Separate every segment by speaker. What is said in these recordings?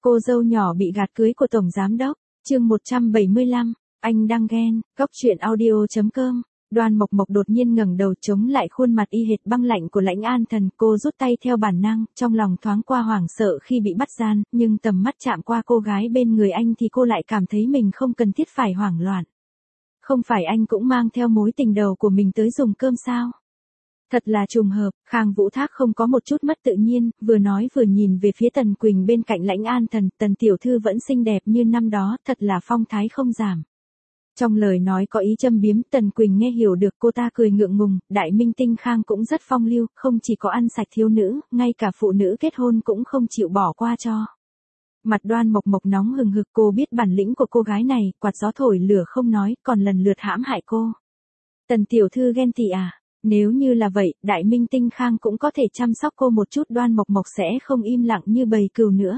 Speaker 1: Cô dâu nhỏ bị gạt cưới của Tổng Giám Đốc, chương 175, anh đang ghen, góc chuyện audio.com. Đoan Mộc Mộc đột nhiên ngẩng đầu chống lại khuôn mặt y hệt băng lạnh của Lãnh An Thần, cô rút tay theo bản năng, trong lòng thoáng qua hoảng sợ khi bị bắt gian, nhưng tầm mắt chạm qua cô gái bên người anh thì cô lại cảm thấy mình không cần thiết phải hoảng loạn. Không phải anh cũng mang theo mối tình đầu của mình tới dùng cơm sao? Thật là trùng hợp, Khang Vũ Thác không có một chút mất tự nhiên, vừa nói vừa nhìn về phía Tần Quỳnh bên cạnh Lãnh An Thần, Tần tiểu thư vẫn xinh đẹp như năm đó, thật là phong thái không giảm. Trong lời nói có ý châm biếm, Tần Quỳnh nghe hiểu được, cô ta cười ngượng ngùng, đại minh tinh Khang cũng rất phong lưu, không chỉ có ăn sạch thiếu nữ, ngay cả phụ nữ kết hôn cũng không chịu bỏ qua cho. Mặt Đoan Mộc Mộc nóng hừng hực, cô biết bản lĩnh của cô gái này, quạt gió thổi lửa không nói, còn lần lượt hãm hại cô. Tần tiểu thư ghen tị à? Nếu như là vậy, đại minh tinh Khang cũng có thể chăm sóc cô một chút, Đoan Mộc Mộc sẽ không im lặng như bầy cừu nữa.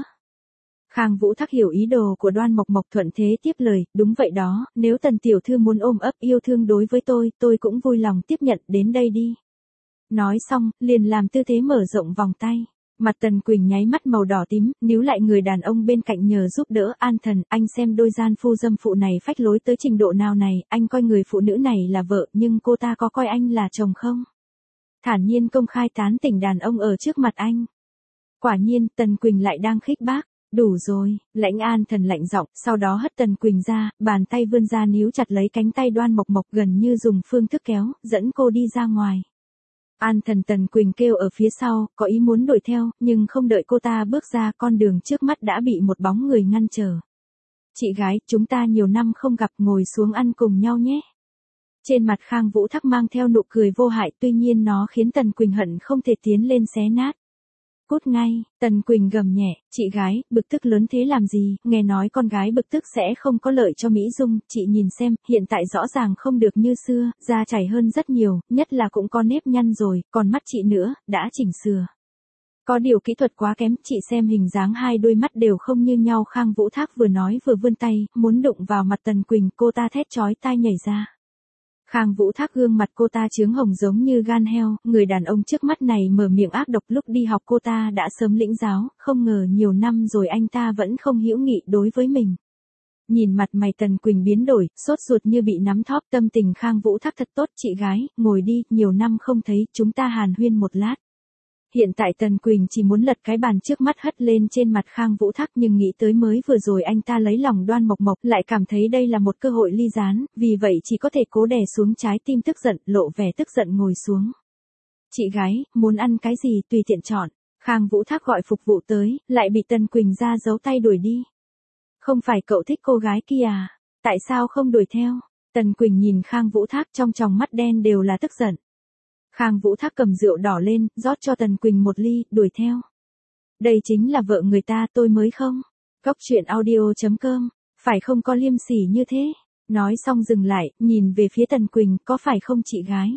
Speaker 1: Khang Vũ Thác hiểu ý đồ của Đoan Mộc Mộc, thuận thế tiếp lời, đúng vậy đó, nếu Tần tiểu thư muốn ôm ấp yêu thương đối với tôi cũng vui lòng tiếp nhận, đến đây đi. Nói xong, liền làm tư thế mở rộng vòng tay. Mặt Tần Quỳnh nháy mắt màu đỏ tím, níu lại người đàn ông bên cạnh nhờ giúp đỡ. An Thần, anh xem đôi gian phu dâm phụ này phách lối tới trình độ nào này, anh coi người phụ nữ này là vợ, nhưng cô ta có coi anh là chồng không? Thản nhiên công khai tán tỉnh đàn ông ở trước mặt anh. Quả nhiên, Tần Quỳnh lại đang khích bác. Đủ rồi, Lãnh An Thần lạnh giọng, sau đó hất Tần Quỳnh ra, bàn tay vươn ra níu chặt lấy cánh tay Đoan Mộc Mộc, gần như dùng phương thức kéo, dẫn cô đi ra ngoài. An Thần, Tần Quỳnh kêu ở phía sau, có ý muốn đuổi theo, nhưng không đợi cô ta bước ra, con đường trước mắt đã bị một bóng người ngăn trở. Chị gái, chúng ta nhiều năm không gặp, ngồi xuống ăn cùng nhau nhé. Trên mặt Khang Vũ Thác mang theo nụ cười vô hại, tuy nhiên nó khiến Tần Quỳnh hận không thể tiến lên xé nát. Cút ngay, Tần Quỳnh gầm nhẹ, chị gái, bực tức lớn thế làm gì, nghe nói con gái bực tức sẽ không có lợi cho Mỹ Dung, chị nhìn xem, hiện tại rõ ràng không được như xưa, da chảy hơn rất nhiều, nhất là cũng có nếp nhăn rồi, còn mắt chị nữa, đã chỉnh sửa. Có điều kỹ thuật quá kém, chị xem hình dáng hai đôi mắt đều không như nhau. Khang Vũ Thác vừa nói vừa vươn tay, muốn đụng vào mặt Tần Quỳnh, cô ta thét chói tai nhảy ra. Khang Vũ Thác gương mặt cô ta chướng hồng giống như gan heo, người đàn ông trước mắt này mở miệng ác độc, lúc đi học cô ta đã sớm lĩnh giáo, không ngờ nhiều năm rồi anh ta vẫn không hữu nghị đối với mình. Nhìn mặt mày Tần Quỳnh biến đổi, sốt ruột như bị nắm thóp, tâm tình Khang Vũ Thác thật tốt, chị gái, ngồi đi, nhiều năm không thấy, chúng ta hàn huyên một lát. Hiện tại Tần Quỳnh chỉ muốn lật cái bàn trước mắt hất lên trên mặt Khang Vũ Thác, nhưng nghĩ tới mới vừa rồi anh ta lấy lòng Đoan Mộc Mộc, lại cảm thấy đây là một cơ hội ly gián, vì vậy chỉ có thể cố đè xuống trái tim tức giận, lộ vẻ tức giận ngồi xuống. Chị gái, muốn ăn cái gì tùy tiện chọn. Khang Vũ Thác gọi phục vụ tới, lại bị Tần Quỳnh ra giấu tay đuổi đi. Không phải cậu thích cô gái kia à? Tại sao không đuổi theo? Tần Quỳnh nhìn Khang Vũ Thác, trong tròng mắt đen đều là tức giận. Khang Vũ Thác cầm rượu đỏ lên, rót cho Tần Quỳnh một ly, đuổi theo. Đây chính là vợ người ta, tôi mới không. Góc chuyện audio.com, phải không có liêm sỉ như thế. Nói xong dừng lại, nhìn về phía Tần Quỳnh, có phải không chị gái?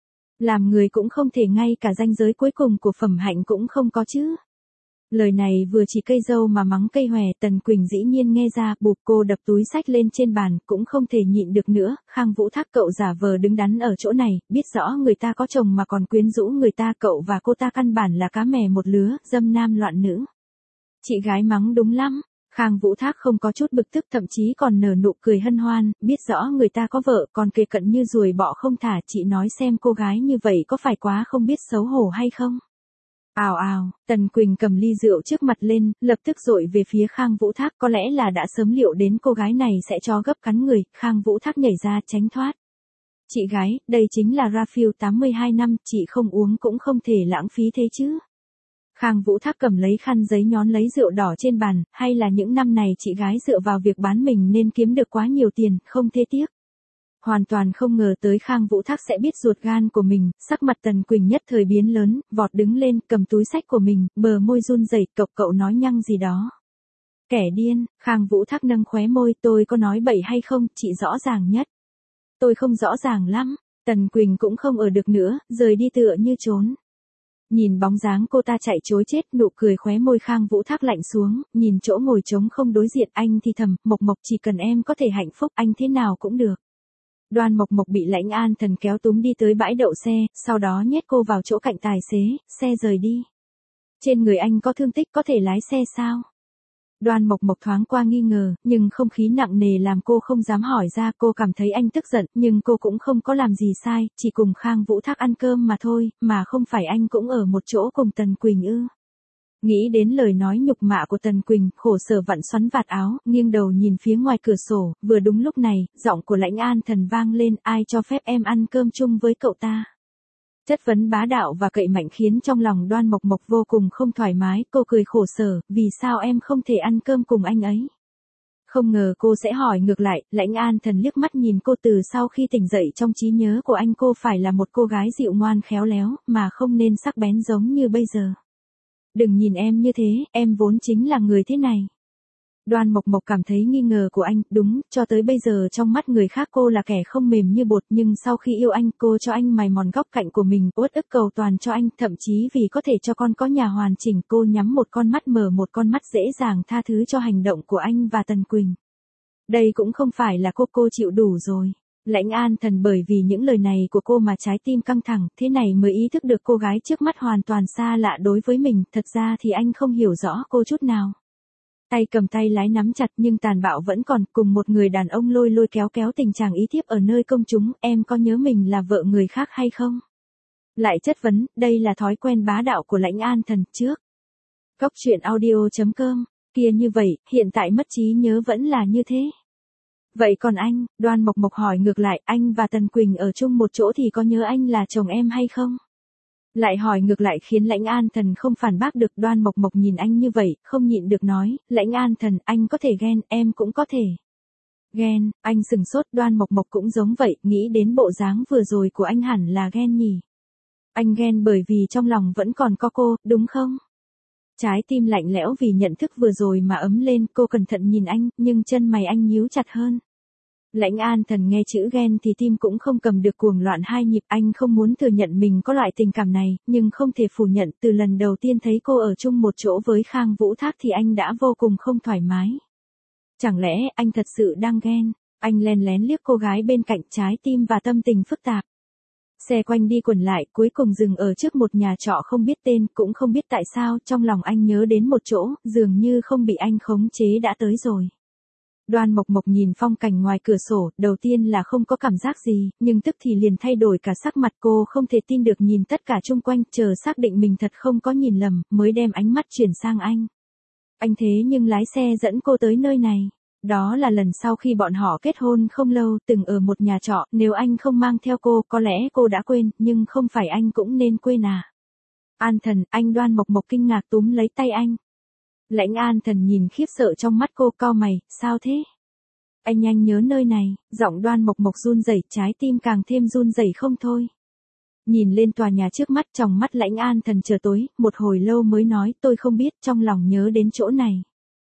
Speaker 1: Làm người cũng không thể ngay cả ranh giới cuối cùng của phẩm hạnh cũng không có chứ. Lời này vừa chỉ cây dâu mà mắng cây hòe, Tần Quỳnh dĩ nhiên nghe ra, bụp, cô đập túi xách lên trên bàn, cũng không thể nhịn được nữa. Khang Vũ Thác, cậu giả vờ đứng đắn ở chỗ này, biết rõ người ta có chồng mà còn quyến rũ người ta, cậu và cô ta căn bản là cá mè một lứa, dâm nam loạn nữ. Chị gái mắng đúng lắm. Khang Vũ Thác không có chút bực tức, thậm chí còn nở nụ cười hân hoan, biết rõ người ta có vợ, còn kề cận như ruồi bọ không thả, chị nói xem cô gái như vậy có phải quá không biết xấu hổ hay không? Ào ào, Tần Quỳnh cầm ly rượu trước mặt lên, lập tức dội về phía Khang Vũ Thác, có lẽ là đã sớm liệu đến cô gái này sẽ cho gấp cắn người. Khang Vũ Thác nhảy ra tránh thoát. Chị gái, đây chính là Rafill 82 năm, chị không uống cũng không thể lãng phí thế chứ. Khang Vũ Thác cầm lấy khăn giấy nhón lấy rượu đỏ trên bàn, hay là những năm này chị gái dựa vào việc bán mình nên kiếm được quá nhiều tiền, không thế tiếc. Hoàn toàn không ngờ tới Khang Vũ Thác sẽ biết ruột gan của mình, sắc mặt Tần Quỳnh nhất thời biến lớn, vọt đứng lên, cầm túi xách của mình, bờ môi run rẩy, cậu nói nhăng gì đó. Kẻ điên, Khang Vũ Thác nâng khóe môi, tôi có nói bậy hay không, chị rõ ràng nhất. Tôi không rõ ràng lắm. Tần Quỳnh cũng không ở được nữa, rời đi tựa như trốn. Nhìn bóng dáng cô ta chạy trối chết, nụ cười khóe môi Khang Vũ Thác lạnh xuống, nhìn chỗ ngồi trống không đối diện, anh thì thầm, Mộc Mộc, chỉ cần em có thể hạnh phúc, anh thế nào cũng được. Đoan Mộc Mộc bị Lãnh An Thần kéo túm đi tới bãi đậu xe, sau đó nhét cô vào chỗ cạnh tài xế, xe rời đi. Trên người anh có thương tích, có thể lái xe sao? Đoan Mộc Mộc thoáng qua nghi ngờ, nhưng không khí nặng nề làm cô không dám hỏi ra. Cô cảm thấy anh tức giận, nhưng cô cũng không có làm gì sai, chỉ cùng Khang Vũ Thác ăn cơm mà thôi, mà không phải anh cũng ở một chỗ cùng Tần Quỳnh ư. Nghĩ đến lời nói nhục mạ của Tần Quỳnh, khổ sở vặn xoắn vạt áo, nghiêng đầu nhìn phía ngoài cửa sổ. Vừa đúng lúc này, giọng của Lãnh An Thần vang lên, ai cho phép em ăn cơm chung với cậu ta. Chất vấn bá đạo và cậy mạnh khiến trong lòng Đoan Mộc Mộc vô cùng không thoải mái. Cô cười khổ sở, vì sao em không thể ăn cơm cùng anh ấy. Không ngờ cô sẽ hỏi ngược lại. Lãnh An Thần liếc mắt nhìn cô. Từ sau khi tỉnh dậy trong trí nhớ của anh, cô phải là một cô gái dịu ngoan khéo léo, mà không nên sắc bén giống như bây giờ. Đừng nhìn em như thế, em vốn chính là người thế này. Đoan Mộc Mộc cảm thấy nghi ngờ của anh. Đúng, cho tới bây giờ trong mắt người khác cô là kẻ không mềm như bột, nhưng sau khi yêu anh, cô cho anh mài mòn góc cạnh của mình, uất ức cầu toàn cho anh, thậm chí vì có thể cho con có nhà hoàn chỉnh, cô nhắm một con mắt mở một con mắt, dễ dàng tha thứ cho hành động của anh và Tần Quỳnh. Đây cũng không phải là cô chịu đủ rồi. Lãnh An Thần bởi vì những lời này của cô mà trái tim căng thẳng, thế này mới ý thức được cô gái trước mắt hoàn toàn xa lạ đối với mình. Thật ra thì anh không hiểu rõ cô chút nào. Tay cầm tay lái nắm chặt nhưng tàn bạo vẫn còn, cùng một người đàn ông lôi lôi kéo kéo tình trạng ý thiếp ở nơi công chúng. Em có nhớ mình là vợ người khác hay không? Lại chất vấn, đây là thói quen bá đạo của Lãnh An Thần trước. Góc truyện audio.com, kia như vậy, hiện tại mất trí nhớ vẫn là như thế. Vậy còn anh, Đoan Mộc Mộc hỏi ngược lại, anh và Tần Quỳnh ở chung một chỗ thì có nhớ anh là chồng em hay không? Lại hỏi ngược lại khiến Lãnh An Thần không phản bác được. Đoan Mộc Mộc nhìn anh như vậy, không nhịn được nói, Lãnh An Thần, anh có thể ghen, em cũng có thể ghen. Anh sừng sốt. Đoan Mộc Mộc cũng giống vậy, nghĩ đến bộ dáng vừa rồi của anh hẳn là ghen nhỉ. Anh ghen bởi vì trong lòng vẫn còn có cô, đúng không? Trái tim lạnh lẽo vì nhận thức vừa rồi mà ấm lên. Cô cẩn thận nhìn anh, nhưng chân mày anh nhíu chặt hơn. Lãnh An Thần nghe chữ ghen thì tim cũng không cầm được, cuồng loạn hai nhịp. Anh không muốn thừa nhận mình có loại tình cảm này, nhưng không thể phủ nhận, từ lần đầu tiên thấy cô ở chung một chỗ với Khang Vũ Thác thì anh đã vô cùng không thoải mái. Chẳng lẽ anh thật sự đang ghen? Anh len lén liếc cô gái bên cạnh, trái tim và tâm tình phức tạp. Xe quanh đi quẩn lại, cuối cùng dừng ở trước một nhà trọ không biết tên, cũng không biết tại sao, trong lòng anh nhớ đến một chỗ, dường như không bị anh khống chế đã tới rồi. Đoan Mộc Mộc nhìn phong cảnh ngoài cửa sổ, đầu tiên là không có cảm giác gì, nhưng tức thì liền thay đổi cả sắc mặt. Cô không thể tin được nhìn tất cả chung quanh, chờ xác định mình thật không có nhìn lầm, mới đem ánh mắt chuyển sang anh. Anh thế nhưng lái xe dẫn cô tới nơi này. Đó là lần sau khi bọn họ kết hôn không lâu, từng ở một nhà trọ. Nếu anh không mang theo cô, có lẽ cô đã quên, nhưng không phải anh cũng nên quên à. An Thần, anh. Đoan Mộc Mộc kinh ngạc túm lấy tay anh. Lãnh An Thần nhìn khiếp sợ trong mắt cô, cau mày, sao thế? Anh nhanh nhớ nơi này. Giọng Đoan Mộc Mộc run rẩy, trái tim càng thêm run rẩy không thôi. Nhìn lên tòa nhà trước mắt, trong mắt Lãnh An Thần chờ tối, một hồi lâu mới nói, tôi không biết, trong lòng nhớ đến chỗ này.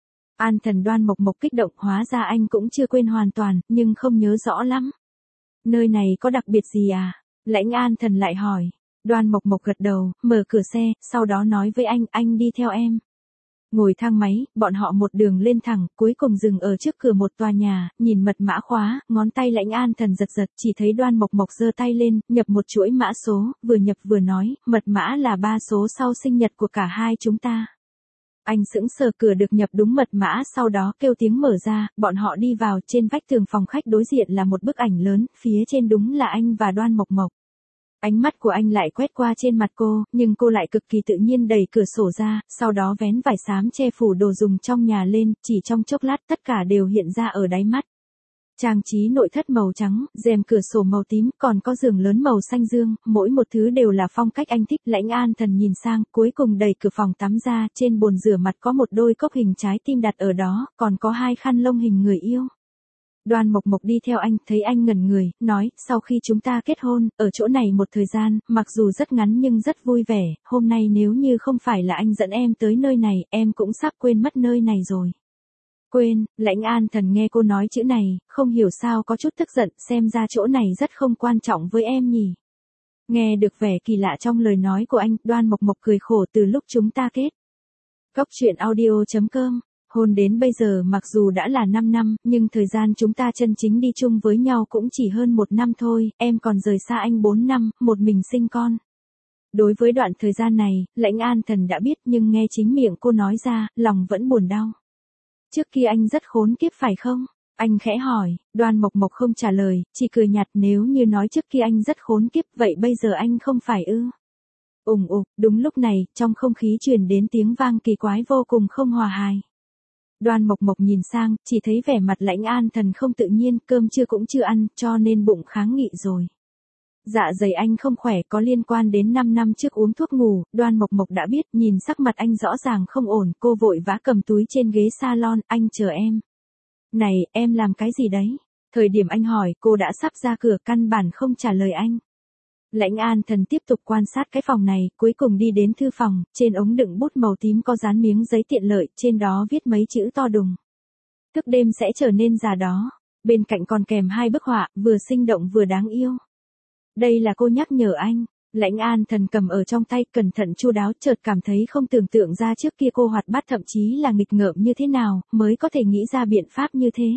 Speaker 1: An Thần. Đoan Mộc Mộc kích động, hóa ra anh cũng chưa quên hoàn toàn, nhưng không nhớ rõ lắm. Nơi này có đặc biệt gì à? Lãnh An Thần lại hỏi. Đoan Mộc Mộc gật đầu, mở cửa xe, sau đó nói với anh đi theo em. Ngồi thang máy, bọn họ một đường lên thẳng, cuối cùng dừng ở trước cửa một tòa nhà, nhìn mật mã khóa, ngón tay Lãnh An Thần giật giật, chỉ thấy Đoan Mộc Mộc giơ tay lên, nhập một chuỗi mã số, vừa nhập vừa nói, mật mã là 3 số sau sinh nhật của cả hai chúng ta. Anh sững sờ, cửa được nhập đúng mật mã, sau đó kêu tiếng mở ra, bọn họ đi vào. Trên vách tường phòng khách đối diện là một bức ảnh lớn, phía trên đúng là anh và Đoan Mộc Mộc. Ánh mắt của anh lại quét qua trên mặt cô, nhưng cô lại cực kỳ tự nhiên đẩy cửa sổ ra, sau đó vén vải xám che phủ đồ dùng trong nhà lên, chỉ trong chốc lát tất cả đều hiện ra ở đáy mắt. Trang trí nội thất màu trắng, rèm cửa sổ màu tím, còn có giường lớn màu xanh dương, mỗi một thứ đều là phong cách anh thích. Lãnh An Thần nhìn sang, cuối cùng đẩy cửa phòng tắm ra, trên bồn rửa mặt có một đôi cốc hình trái tim đặt ở đó, còn có 2 khăn lông hình người yêu. Đoan Mộc Mộc đi theo anh, thấy anh ngẩn người, nói, sau khi chúng ta kết hôn, ở chỗ này một thời gian, mặc dù rất ngắn nhưng rất vui vẻ, hôm nay nếu như không phải là anh dẫn em tới nơi này, em cũng sắp quên mất nơi này rồi. Quên. Lãnh An Thần nghe cô nói chữ này, không hiểu sao có chút tức giận, xem ra chỗ này rất không quan trọng với em nhỉ. Nghe được vẻ kỳ lạ trong lời nói của anh, Đoan Mộc Mộc cười khổ. Từ lúc chúng ta kết Góc truyện audio.com, hôn đến bây giờ mặc dù đã là 5 năm, nhưng thời gian chúng ta chân chính đi chung với nhau cũng chỉ hơn 1 năm thôi, em còn rời xa anh 4 năm, một mình sinh con. Đối với đoạn thời gian này, Lãnh An Thần đã biết, nhưng nghe chính miệng cô nói ra, lòng vẫn buồn đau. Trước kia anh rất khốn kiếp phải không? Anh khẽ hỏi, Đoan Mộc Mộc không trả lời, chỉ cười nhạt, nếu như nói trước kia anh rất khốn kiếp vậy bây giờ anh không phải ư? Ủng ục, đúng lúc này, trong không khí truyền đến tiếng vang kỳ quái vô cùng không hòa hài. Đoan Mộc Mộc nhìn sang, chỉ thấy vẻ mặt Lãnh An Thần không tự nhiên, cơm trưa cũng chưa ăn, cho nên bụng kháng nghị rồi. Dạ dày anh không khỏe có liên quan đến 5 năm trước uống thuốc ngủ, Đoan Mộc Mộc đã biết, nhìn sắc mặt anh rõ ràng không ổn, cô vội vã cầm túi trên ghế salon, anh chờ em. Này, em làm cái gì đấy? Thời điểm anh hỏi, cô đã sắp ra cửa căn bản không trả lời anh. Lãnh An Thần tiếp tục quan sát cái phòng này, cuối cùng đi đến thư phòng, trên ống đựng bút màu tím có dán miếng giấy tiện lợi, trên đó viết mấy chữ to đùng. Thức đêm sẽ trở nên già đó. Bên cạnh còn kèm 2 bức họa, vừa sinh động vừa đáng yêu. Đây là cô nhắc nhở anh. Lãnh An Thần cầm ở trong tay, cẩn thận chu đáo, chợt cảm thấy không tưởng tượng ra trước kia cô hoạt bát thậm chí là nghịch ngợm như thế nào, mới có thể nghĩ ra biện pháp như thế.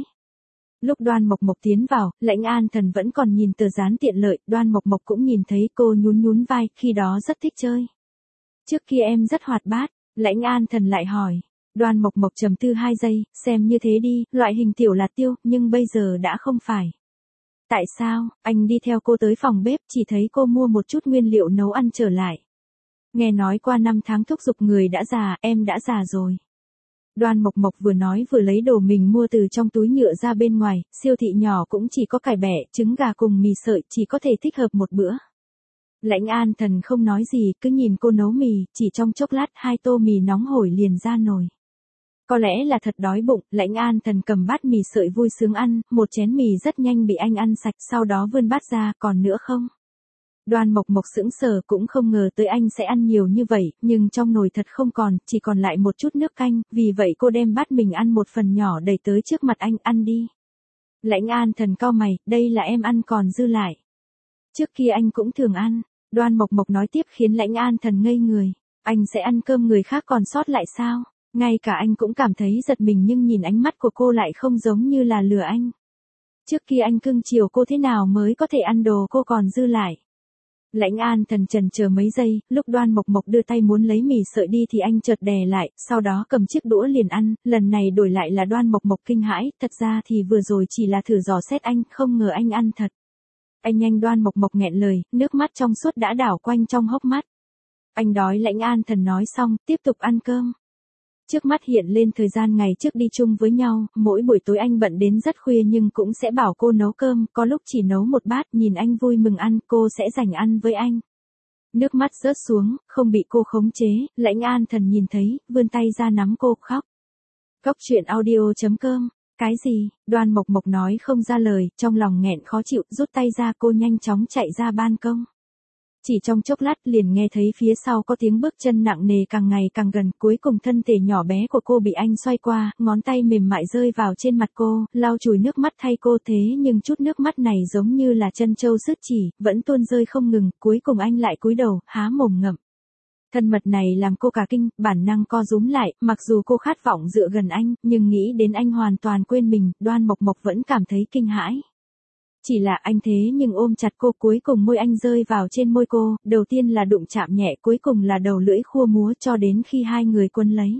Speaker 1: Lúc Đoan Mộc Mộc tiến vào, Lãnh An Thần vẫn còn nhìn tờ dán tiện lợi, Đoan Mộc Mộc cũng nhìn thấy, cô nhún nhún vai, khi đó rất thích chơi. Trước kia em rất hoạt bát, Lãnh An Thần lại hỏi. Đoan Mộc Mộc trầm tư 2 giây, xem như thế đi, loại hình tiểu là tiêu, nhưng bây giờ đã không phải. Tại sao? Anh đi theo cô tới phòng bếp, chỉ thấy cô mua một chút nguyên liệu nấu ăn trở lại. Nghe nói qua 5 tháng thúc giục người đã già, em đã già rồi. Đoan Mộc Mộc vừa nói vừa lấy đồ mình mua từ trong túi nhựa ra bên ngoài, siêu thị nhỏ cũng chỉ có cải bẻ, trứng gà cùng mì sợi, chỉ có thể thích hợp một bữa. Lãnh An Thần không nói gì, cứ nhìn cô nấu mì, chỉ trong chốc lát 2 tô mì nóng hổi liền ra nồi. Có lẽ là thật đói bụng, Lãnh An Thần cầm bát mì sợi vui sướng ăn, một chén mì rất nhanh bị anh ăn sạch, sau đó vươn bát ra, còn nữa không? Đoan Mộc Mộc sững sờ cũng không ngờ tới anh sẽ ăn nhiều như vậy, nhưng trong nồi thật không còn, chỉ còn lại một chút nước canh, vì vậy cô đem bát mình ăn một phần nhỏ đẩy tới trước mặt anh, ăn đi. Lãnh An Thần cau mày, đây là em ăn còn dư lại. Trước kia anh cũng thường ăn, Đoan Mộc Mộc nói tiếp khiến Lãnh An Thần ngây người. Anh sẽ ăn cơm người khác còn sót lại sao? Ngay cả anh cũng cảm thấy giật mình nhưng nhìn ánh mắt của cô lại không giống như là lừa anh. Trước kia anh cưng chiều cô thế nào mới có thể ăn đồ cô còn dư lại. Lãnh An Thần chần chờ mấy giây, lúc Đoan Mộc Mộc đưa tay muốn lấy mì sợi đi thì anh chợt đè lại, sau đó cầm chiếc đũa liền ăn, lần này đổi lại là Đoan Mộc Mộc kinh hãi, thật ra thì vừa rồi chỉ là thử dò xét anh, không ngờ anh ăn thật. Anh nhanh, Đoan Mộc Mộc nghẹn lời, nước mắt trong suốt đã đảo quanh trong hốc mắt. Anh đói, Lãnh An Thần nói xong, tiếp tục ăn cơm. Trước mắt hiện lên thời gian ngày trước đi chung với nhau, mỗi buổi tối anh bận đến rất khuya nhưng cũng sẽ bảo cô nấu cơm, có lúc chỉ nấu một bát, nhìn anh vui mừng ăn, cô sẽ dành ăn với anh. Nước mắt rớt xuống, không bị cô khống chế, Lãnh An Thần nhìn thấy, vươn tay ra nắm cô, khóc. Góc truyện audio.com. Cái gì? Đoan Mộc Mộc nói không ra lời, trong lòng nghẹn khó chịu, rút tay ra, cô nhanh chóng chạy ra ban công. Chỉ trong chốc lát liền nghe thấy phía sau có tiếng bước chân nặng nề càng ngày càng gần, cuối cùng thân thể nhỏ bé của cô bị anh xoay qua, ngón tay mềm mại rơi vào trên mặt cô, lau chùi nước mắt thay cô, thế nhưng chút nước mắt này giống như là chân trâu sứt chỉ, vẫn tuôn rơi không ngừng, cuối cùng anh lại cúi đầu, há mồm ngậm. Thân mật này làm cô cả kinh, bản năng co rúm lại, mặc dù cô khát vọng dựa gần anh, nhưng nghĩ đến anh hoàn toàn quên mình, Đoan Mộc Mộc vẫn cảm thấy kinh hãi. Chỉ là anh thế nhưng ôm chặt cô, cuối cùng môi anh rơi vào trên môi cô, đầu tiên là đụng chạm nhẹ, cuối cùng là đầu lưỡi khua múa cho đến khi hai người quấn lấy.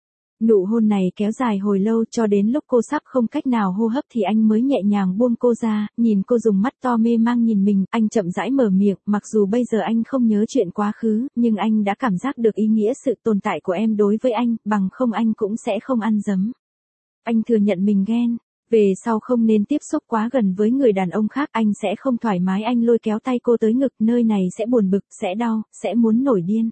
Speaker 1: Nụ hôn này kéo dài hồi lâu cho đến lúc cô sắp không cách nào hô hấp thì anh mới nhẹ nhàng buông cô ra, nhìn cô dùng mắt to mê mang nhìn mình, anh chậm rãi mở miệng, mặc dù bây giờ anh không nhớ chuyện quá khứ, nhưng anh đã cảm giác được ý nghĩa sự tồn tại của em đối với anh, bằng không anh cũng sẽ không ăn dấm. Anh thừa nhận mình ghen. Về sau không nên tiếp xúc quá gần với người đàn ông khác, anh sẽ không thoải mái, anh lôi kéo tay cô tới ngực, nơi này sẽ buồn bực, sẽ đau, sẽ muốn nổi điên.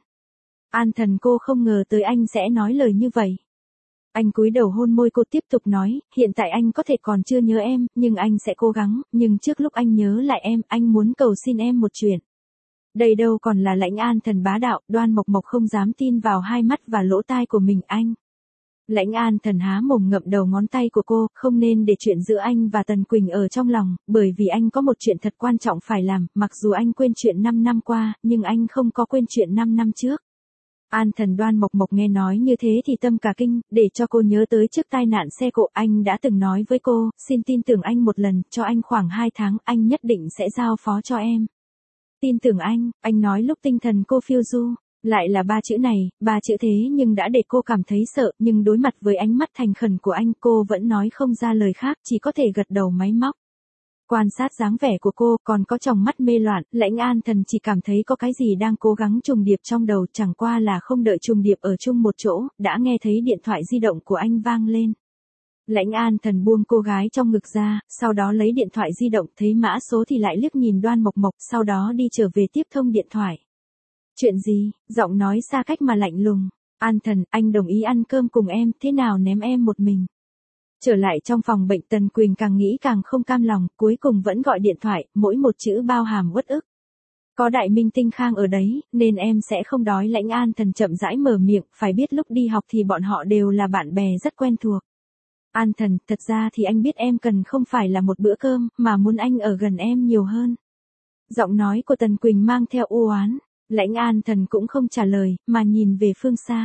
Speaker 1: An Thần, cô không ngờ tới anh sẽ nói lời như vậy. Anh cúi đầu hôn môi cô, tiếp tục nói, hiện tại anh có thể còn chưa nhớ em, nhưng anh sẽ cố gắng, nhưng trước lúc anh nhớ lại em, anh muốn cầu xin em một chuyện. Đây đâu còn là Lãnh An Thần bá đạo, Đoan Mộc Mộc không dám tin vào hai mắt và lỗ tai của mình, anh. Lãnh An Thần há mồm ngậm đầu ngón tay của cô, không nên để chuyện giữa anh và Tần Quỳnh ở trong lòng, bởi vì anh có một chuyện thật quan trọng phải làm, mặc dù anh quên chuyện 5 năm qua, nhưng anh không có quên chuyện 5 năm trước. An Thần, Đoan Mộc Mộc nghe nói như thế thì tâm cả kinh, để cho cô nhớ tới trước tai nạn xe cộ, anh đã từng nói với cô, xin tin tưởng anh một lần, cho anh khoảng 2 tháng, anh nhất định sẽ giao phó cho em. Tin tưởng anh nói lúc tinh thần cô phiêu du. Lại là ba chữ này, ba chữ thế nhưng đã để cô cảm thấy sợ, nhưng đối mặt với ánh mắt thành khẩn của anh cô vẫn nói không ra lời khác, chỉ có thể gật đầu máy móc. Quan sát dáng vẻ của cô, còn có tròng mắt mê loạn, Lãnh An Thần chỉ cảm thấy có cái gì đang cố gắng trùng điệp trong đầu, chẳng qua là không đợi trùng điệp ở chung một chỗ, đã nghe thấy điện thoại di động của anh vang lên. Lãnh An Thần buông cô gái trong ngực ra, sau đó lấy điện thoại di động, thấy mã số thì lại liếc nhìn Đoan Mộc Mộc, sau đó đi trở về tiếp thông điện thoại. Chuyện gì? Giọng nói xa cách mà lạnh lùng. An Thần, anh đồng ý ăn cơm cùng em, thế nào ném em một mình? Trở lại trong phòng bệnh, Tần Quỳnh càng nghĩ càng không cam lòng, cuối cùng vẫn gọi điện thoại, mỗi một chữ bao hàm uất ức. Có Đại Minh Tinh Khang ở đấy, nên em sẽ không đói. Lãnh An Thần chậm rãi mở miệng, phải biết lúc đi học thì bọn họ đều là bạn bè rất quen thuộc. An Thần, thật ra thì anh biết em cần không phải là một bữa cơm, mà muốn anh ở gần em nhiều hơn. Giọng nói của Tần Quỳnh mang theo u oán. Lãnh An Thần cũng không trả lời, mà nhìn về phương xa.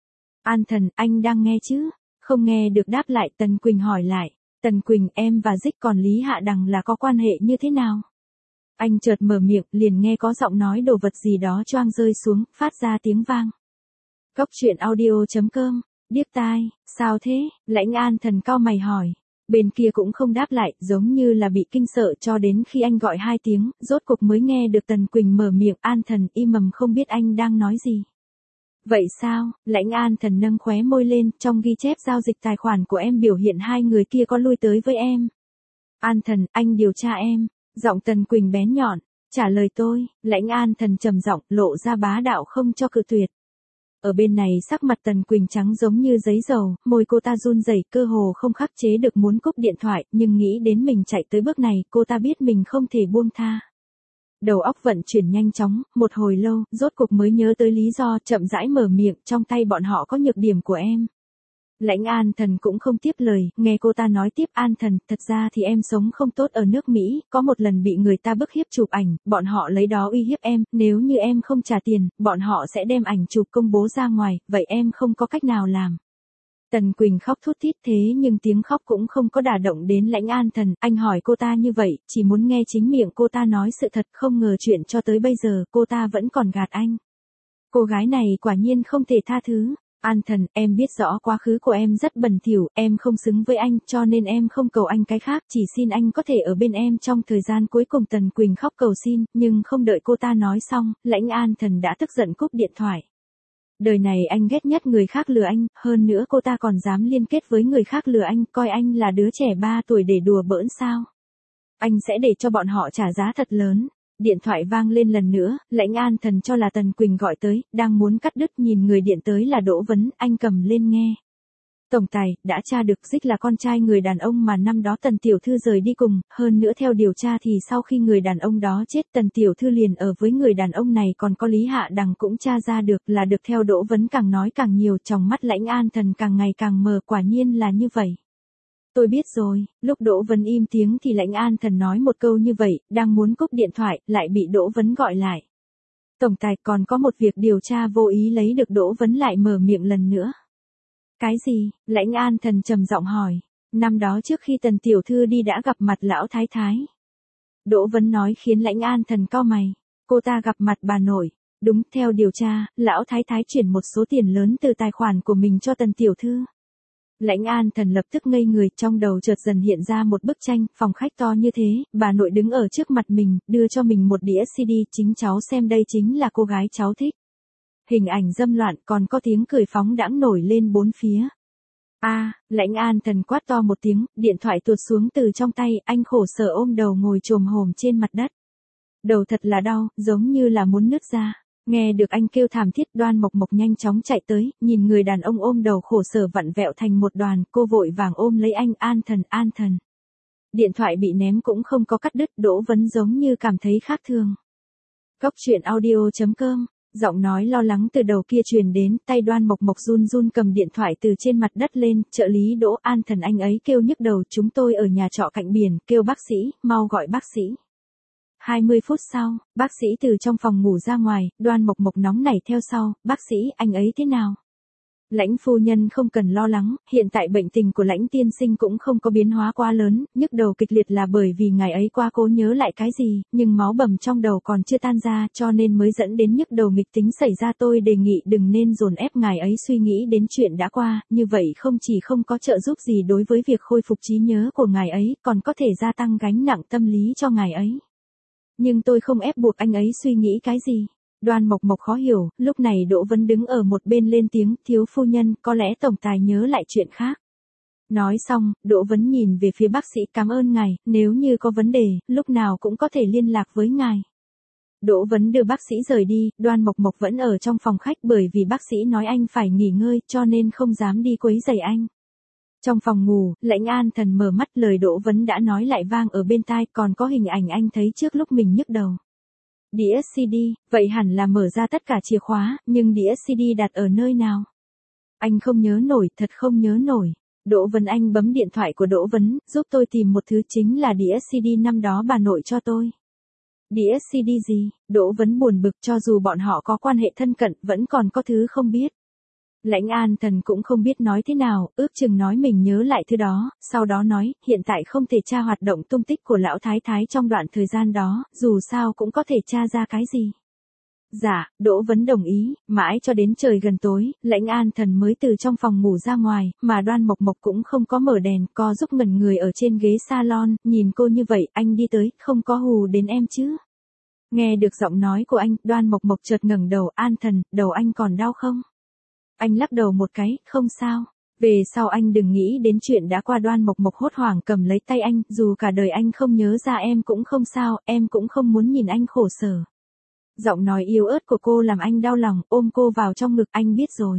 Speaker 1: An Thần, anh đang nghe chứ? Không nghe được đáp lại, Tần Quỳnh hỏi lại. Tần Quỳnh, em và Dích còn Lý Hạ Đằng là có quan hệ như thế nào? Anh chợt mở miệng, liền nghe có giọng nói đồ vật gì đó choang rơi xuống, phát ra tiếng vang. Cốc truyện audio.com, điếc tai, sao thế? Lãnh An Thần cau mày hỏi. Bên kia cũng không đáp lại, giống như là bị kinh sợ, cho đến khi anh gọi 2 tiếng, rốt cục mới nghe được Tần Quỳnh mở miệng. An Thần, im mầm không biết anh đang nói gì. Vậy sao? Lãnh An Thần nâng khóe môi lên, trong ghi chép giao dịch tài khoản của em biểu hiện 2 người kia có lui tới với em. An Thần, anh điều tra em. Giọng Tần Quỳnh bén nhọn. Trả lời tôi. Lãnh An Thần trầm giọng, lộ ra bá đạo không cho cự tuyệt. Ở bên này sắc mặt Tần Quỳnh trắng giống như giấy dầu, môi cô ta run rẩy, cơ hồ không khắc chế được muốn cúp điện thoại, nhưng nghĩ đến mình chạy tới bước này, cô ta biết mình không thể buông tha. Đầu óc vận chuyển nhanh chóng, một hồi lâu, rốt cục mới nhớ tới lý do, chậm rãi mở miệng, trong tay bọn họ có nhược điểm của em. Lãnh An Thần cũng không tiếp lời, nghe cô ta nói tiếp. An Thần, thật ra thì em sống không tốt ở nước Mỹ, có một lần bị người ta bức hiếp chụp ảnh, bọn họ lấy đó uy hiếp em, nếu như em không trả tiền, bọn họ sẽ đem ảnh chụp công bố ra ngoài, vậy em không có cách nào làm. Tần Quỳnh khóc thút thít, thế nhưng tiếng khóc cũng không có đả động đến Lãnh An Thần, anh hỏi cô ta như vậy, chỉ muốn nghe chính miệng cô ta nói sự thật, không ngờ chuyện cho tới bây giờ, cô ta vẫn còn gạt anh. Cô gái này quả nhiên không thể tha thứ. An Thần, em biết rõ quá khứ của em rất bẩn thỉu, em không xứng với anh, cho nên em không cầu anh cái khác, chỉ xin anh có thể ở bên em trong thời gian cuối cùng. Tần Quỳnh khóc cầu xin, nhưng không đợi cô ta nói xong, Lãnh An Thần đã tức giận cúp điện thoại. Đời này anh ghét nhất người khác lừa anh, hơn nữa cô ta còn dám liên kết với người khác lừa anh, coi anh là đứa trẻ 3 tuổi để đùa bỡn sao? Anh sẽ để cho bọn họ trả giá thật lớn. Điện thoại vang lên lần nữa, Lãnh An Thần cho là Tần Quỳnh gọi tới, đang muốn cắt đứt, nhìn người điện tới là Đỗ Vấn, anh cầm lên nghe. Tổng tài, đã tra được Dích là con trai người đàn ông mà năm đó Tần Tiểu Thư rời đi cùng, hơn nữa theo điều tra thì sau khi người đàn ông đó chết, Tần Tiểu Thư liền ở với người đàn ông này, còn có Lý Hạ Đằng cũng tra ra được là được. Theo Đỗ Vấn càng nói càng nhiều, trong mắt Lãnh An Thần càng ngày càng mờ, quả nhiên là như vậy. Tôi biết rồi. Lúc Đỗ Vấn im tiếng thì Lãnh An Thần nói một câu như vậy, đang muốn cúp điện thoại, lại bị Đỗ Vấn gọi lại. Tổng tài, còn có một việc điều tra vô ý lấy được. Đỗ Vấn lại mở miệng lần nữa. Cái gì? Lãnh An Thần trầm giọng hỏi. Năm đó trước khi Tần Tiểu Thư đi đã gặp mặt lão thái thái. Đỗ Vấn nói khiến Lãnh An Thần cau mày. Cô ta gặp mặt bà nội. Đúng, theo điều tra, lão thái thái chuyển một số tiền lớn từ tài khoản của mình cho Tần Tiểu Thư. Lãnh An Thần lập tức ngây người, trong đầu chợt dần hiện ra một bức tranh, phòng khách to như thế, bà nội đứng ở trước mặt mình, đưa cho mình một đĩa CD, chính cháu xem đây chính là cô gái cháu thích. Hình ảnh dâm loạn, còn có tiếng cười phóng đãng nổi lên bốn phía. Lãnh An Thần quát to một tiếng, điện thoại tuột xuống từ trong tay, anh khổ sở ôm đầu ngồi chồm hổm trên mặt đất. Đầu thật là đau, giống như là muốn nứt ra. Nghe được anh kêu thảm thiết, Đoan Mộc Mộc nhanh chóng chạy tới, nhìn người đàn ông ôm đầu khổ sở vặn vẹo thành một đoàn, cô vội vàng ôm lấy anh. An Thần, An Thần. Điện thoại bị ném cũng không có cắt đứt, Đỗ Vấn giống như cảm thấy khác thường. Cốc truyện audio.com, giọng nói lo lắng từ đầu kia truyền đến, tay Đoan Mộc Mộc run run cầm điện thoại từ trên mặt đất lên. Trợ lý Đỗ. An Thần, anh ấy kêu nhức đầu, chúng tôi ở nhà trọ cạnh biển, kêu bác sĩ, mau gọi bác sĩ. 20 phút sau, bác sĩ từ trong phòng ngủ ra ngoài, Đoan Mộc Mộc nóng nảy theo sau. Bác sĩ, anh ấy thế nào? Lãnh phu nhân không cần lo lắng, hiện tại bệnh tình của Lãnh tiên sinh cũng không có biến hóa quá lớn, nhức đầu kịch liệt là bởi vì ngài ấy quá cố nhớ lại cái gì, nhưng máu bầm trong đầu còn chưa tan ra cho nên mới dẫn đến nhức đầu nghịch tính xảy ra. Tôi đề nghị đừng nên dồn ép ngài ấy suy nghĩ đến chuyện đã qua, như vậy không chỉ không có trợ giúp gì đối với việc khôi phục trí nhớ của ngài ấy, còn có thể gia tăng gánh nặng tâm lý cho ngài ấy. Nhưng tôi không ép buộc anh ấy suy nghĩ cái gì. Đoan Mộc Mộc khó hiểu, lúc này Đỗ Vân đứng ở một bên lên tiếng, thiếu phu nhân, có lẽ tổng tài nhớ lại chuyện khác. Nói xong, Đỗ Vân nhìn về phía bác sĩ, cảm ơn ngài, nếu như có vấn đề, lúc nào cũng có thể liên lạc với ngài. Đỗ Vân đưa bác sĩ rời đi, Đoan Mộc Mộc vẫn ở trong phòng khách bởi vì bác sĩ nói anh phải nghỉ ngơi cho nên không dám đi quấy rầy anh. Trong phòng ngủ, Lãnh An Thần mở mắt, lời Đỗ Vân đã nói lại vang ở bên tai, còn có hình ảnh anh thấy trước lúc mình nhức đầu. Đĩa CD, vậy hẳn là mở ra tất cả chìa khóa, nhưng đĩa CD đặt ở nơi nào? Anh không nhớ nổi, thật không nhớ nổi. Đỗ Vân, anh bấm điện thoại của Đỗ Vân, giúp tôi tìm một thứ, chính là đĩa CD năm đó bà nội cho tôi. Đĩa CD gì? Đỗ Vân buồn bực, cho dù bọn họ có quan hệ thân cận, vẫn còn có thứ không biết. Lãnh An Thần cũng không biết nói thế nào, ước chừng nói mình nhớ lại thứ đó, sau đó nói, hiện tại không thể tra hoạt động tung tích của lão thái thái trong đoạn thời gian đó, dù sao cũng có thể tra ra cái gì. Dạ, Đỗ Vân đồng ý, mãi cho đến trời gần tối, Lãnh An Thần mới từ trong phòng ngủ ra ngoài, mà Đoan Mộc Mộc cũng không có mở đèn, co giúp ngẩn người ở trên ghế salon, nhìn cô như vậy, anh đi tới, không có hù đến em chứ. Nghe được giọng nói của anh, Đoan Mộc Mộc chợt ngẩng đầu, An Thần, đầu anh còn đau không? Anh lắc đầu một cái, không sao. Về sau anh đừng nghĩ đến chuyện đã qua. Đoan Mộc Mộc hốt hoảng cầm lấy tay anh, dù cả đời anh không nhớ ra em cũng không sao, em cũng không muốn nhìn anh khổ sở. Giọng nói yếu ớt của cô làm anh đau lòng, ôm cô vào trong ngực, anh biết rồi.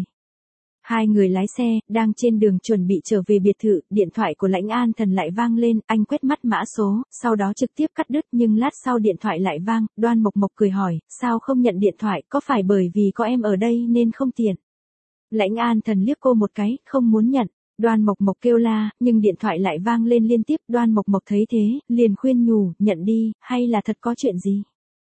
Speaker 1: Hai người lái xe, đang trên đường chuẩn bị trở về biệt thự, điện thoại của Lãnh An Thần lại vang lên, anh quét mắt mã số, sau đó trực tiếp cắt đứt, nhưng lát sau điện thoại lại vang, Đoan Mộc Mộc cười hỏi, sao không nhận điện thoại, có phải bởi vì có em ở đây nên không tiện? Lãnh An Thần liếc cô một cái, không muốn nhận. Đoan Mộc Mộc kêu la, nhưng điện thoại lại vang lên liên tiếp. Đoan Mộc Mộc thấy thế, liền khuyên nhủ, nhận đi, hay là thật có chuyện gì?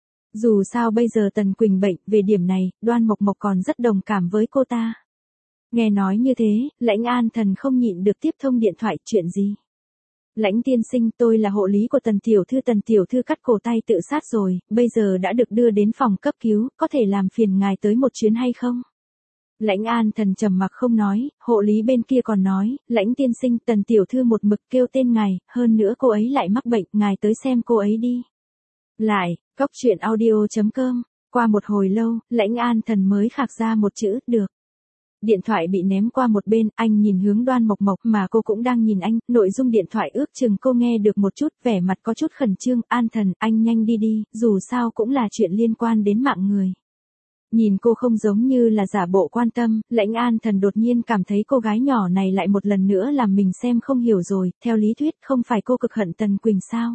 Speaker 1: Dù sao bây giờ Tần Quỳnh bệnh, về điểm này, Đoan Mộc Mộc còn rất đồng cảm với cô ta. Nghe nói như thế, Lãnh An Thần không nhịn được tiếp thông điện thoại, chuyện gì? Lãnh tiên sinh, tôi là hộ lý của Tần tiểu thư cắt cổ tay tự sát rồi, bây giờ đã được đưa đến phòng cấp cứu, có thể làm phiền ngài tới một chuyến hay không? Lãnh An Thần trầm mặc không nói, hộ lý bên kia còn nói, Lãnh tiên sinh, Tần tiểu thư một mực kêu tên ngài, hơn nữa cô ấy lại mắc bệnh, ngài tới xem cô ấy đi. Lại, coctruyện.audio.com, qua một hồi lâu, Lãnh An Thần mới khạc ra một chữ, được. Điện thoại bị ném qua một bên, anh nhìn hướng Đoan Mộc Mộc mà cô cũng đang nhìn anh, nội dung điện thoại ước chừng cô nghe được một chút, vẻ mặt có chút khẩn trương, An Thần, anh nhanh đi đi, dù sao cũng là chuyện liên quan đến mạng người. Nhìn cô không giống như là giả bộ quan tâm, Lãnh An Thần đột nhiên cảm thấy cô gái nhỏ này lại một lần nữa làm mình xem không hiểu rồi, theo lý thuyết không phải cô cực hận Tần Quỳnh sao?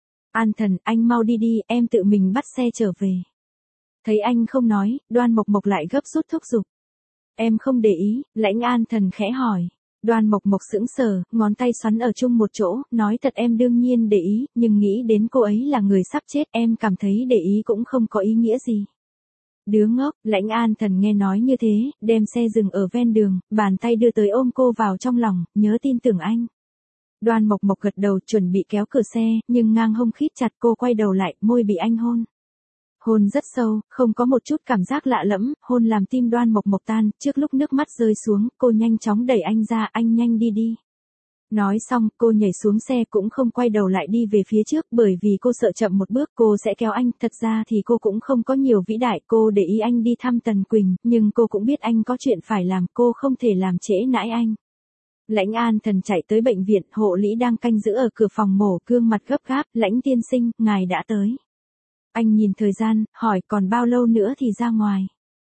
Speaker 1: An Thần, anh mau đi đi, em tự mình bắt xe trở về. Thấy anh không nói, Đoan Mộc Mộc lại gấp rút thúc giục. Em không để ý, Lãnh An Thần khẽ hỏi. Đoan Mộc Mộc sững sờ, ngón tay xoắn ở chung một chỗ, nói thật em đương nhiên để ý, nhưng nghĩ đến cô ấy là người sắp chết, em cảm thấy để ý cũng không có ý nghĩa gì. Đứa ngốc, Lãnh An Thần nghe nói như thế, đem xe dừng ở ven đường, bàn tay đưa tới ôm cô vào trong lòng, nhớ tin tưởng anh. Đoan Mộc Mộc gật đầu chuẩn bị kéo cửa xe, nhưng ngang hông khít chặt, cô quay đầu lại, môi bị anh hôn. Hôn rất sâu, không có một chút cảm giác lạ lẫm, hôn làm tim Đoan Mộc Mộc tan, trước lúc nước mắt rơi xuống, cô nhanh chóng đẩy anh ra, anh nhanh đi đi. Nói xong, cô nhảy xuống xe cũng không quay đầu lại đi về phía trước bởi vì cô sợ chậm một bước cô sẽ kéo anh, thật ra thì cô cũng không có nhiều vĩ đại, cô để ý anh đi thăm Tần Quỳnh, nhưng cô cũng biết anh có chuyện phải làm, cô không thể làm trễ nãi anh. Lãnh An Thần chạy tới bệnh viện, hộ lý đang canh giữ ở cửa phòng mổ, gương mặt gấp gáp, Lãnh tiên sinh, ngài đã tới. Anh nhìn thời gian, hỏi còn bao lâu nữa thì ra ngoài.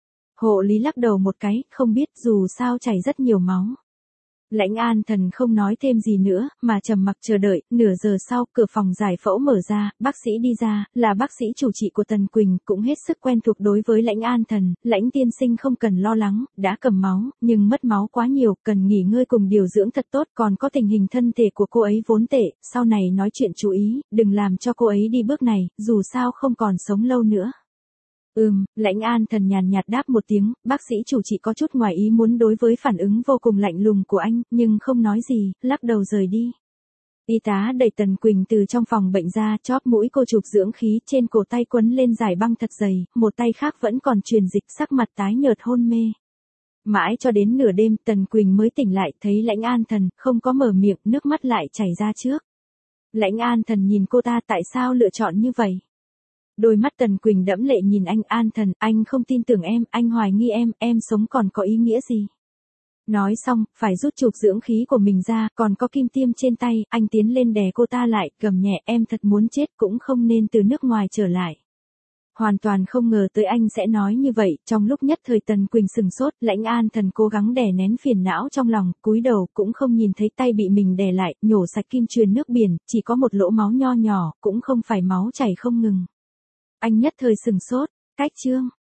Speaker 1: Hộ lý lắc đầu một cái, không biết, dù sao chảy rất nhiều máu. Lãnh An Thần không nói thêm gì nữa, mà trầm mặc chờ đợi, nửa giờ sau, cửa phòng giải phẫu mở ra, bác sĩ đi ra, là bác sĩ chủ trị của Tần Quỳnh, cũng hết sức quen thuộc đối với Lãnh An Thần, Lãnh tiên sinh không cần lo lắng, đã cầm máu, nhưng mất máu quá nhiều, cần nghỉ ngơi cùng điều dưỡng thật tốt, còn có tình hình thân thể của cô ấy vốn tệ, sau này nói chuyện chú ý, đừng làm cho cô ấy đi bước này, dù sao không còn sống lâu nữa. Lãnh An Thần nhàn nhạt đáp một tiếng, bác sĩ chủ chỉ có chút ngoài ý muốn đối với phản ứng vô cùng lạnh lùng của anh, nhưng không nói gì, lắc đầu rời đi. Y tá đẩy Tần Quỳnh từ trong phòng bệnh ra, chóp mũi cô chụp dưỡng khí, trên cổ tay quấn lên dải băng thật dày, một tay khác vẫn còn truyền dịch, sắc mặt tái nhợt hôn mê. Mãi cho đến nửa đêm, Tần Quỳnh mới tỉnh lại, thấy Lãnh An Thần, không có mở miệng, nước mắt lại chảy ra trước. Lãnh An Thần nhìn cô ta, tại sao lựa chọn như vậy? Đôi mắt Tần Quỳnh đẫm lệ nhìn anh. An Thần, anh không tin tưởng em, anh hoài nghi em sống còn có ý nghĩa gì? Nói xong, phải rút chụp dưỡng khí của mình ra, còn có kim tiêm trên tay, anh tiến lên đè cô ta lại, gầm nhẹ, em thật muốn chết cũng không nên từ nước ngoài trở lại. Hoàn toàn không ngờ tới anh sẽ nói như vậy, trong lúc nhất thời Tần Quỳnh sừng sốt, Lãnh An Thần cố gắng đè nén phiền não trong lòng, cúi đầu cũng không nhìn thấy tay bị mình đè lại, nhổ sạch kim truyền nước biển, chỉ có một lỗ máu nho nhỏ, cũng không phải máu chảy không ngừng. Anh nhất thời sừng sốt, cách chương.